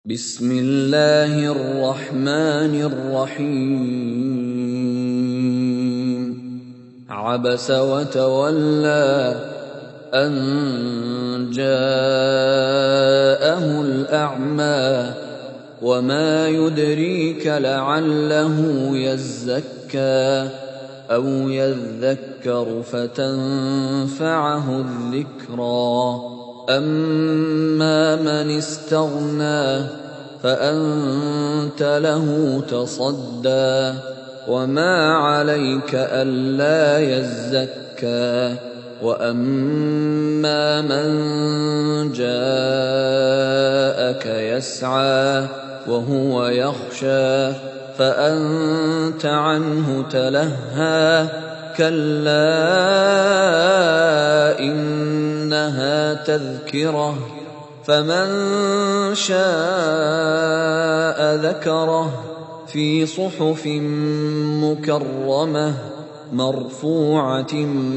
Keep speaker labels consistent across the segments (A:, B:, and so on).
A: بسم الله الرحمن الرحيم عبس وتولى أن جاءه الأعمى وما يدريك لعله يزكى أو يذكر فتنفعه الذكرى أما من استغنى فأنت له تصدى وما عليك ألا يزكى وأما من جاءك يسعى وهو يخشى فأنت عنه تلهى كلا إنها تذكرة فمن شاء ذكره في صحف مكرمة مرفوعة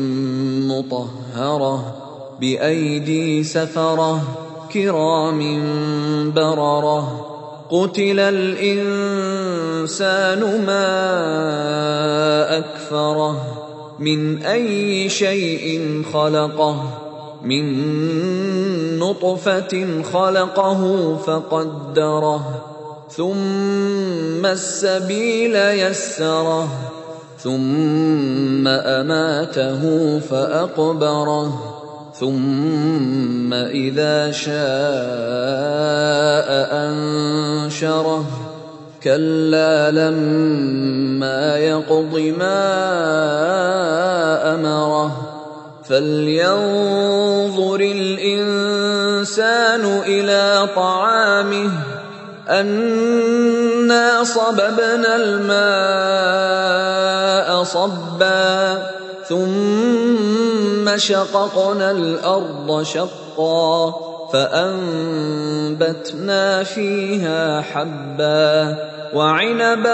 A: مطهرة بأيدي سفرة كرام بررة قتل الإنسان ما أكفره من أي شيء خلقه من نطفة خلقه فقدره ثم السبيل يسره ثم أماته فأقبره ثم إذا شاء أنشره كلا لما يقض ما أمره فلينظر الإنسان إلى طعامه أنا صببنا الماء صبا ثم شققنا الأرض شقا فأنبتنا فيها حبا وعنبا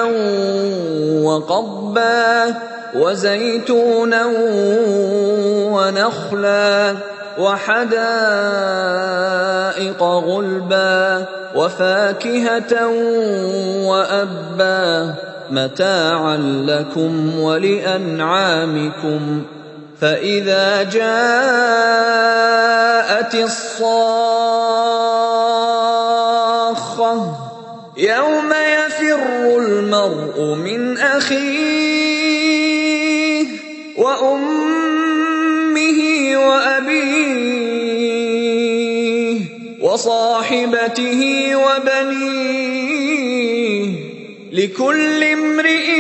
A: وقضبا وزيتونا ونخلا وحدائق غلبا وفاكهة وأبا متاعا لكم ولأنعامكم فإذا جاءت الصاخة يوم يفر المرء من أخيه وأمه وأبيه وصاحبته وبنيه لكل امرئ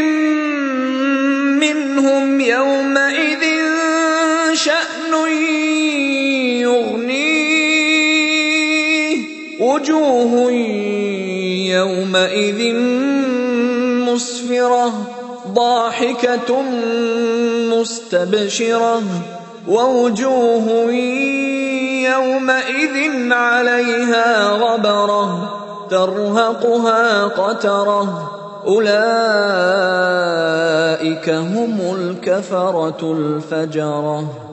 A: منهم يومئذ شأن يغنيه وجوه يومئذ مسفرة ضاحكة مستبشرة ووجوه يومئذ عليها غبرة ترهقها قترة أولئك هم الكفرة الفجرة.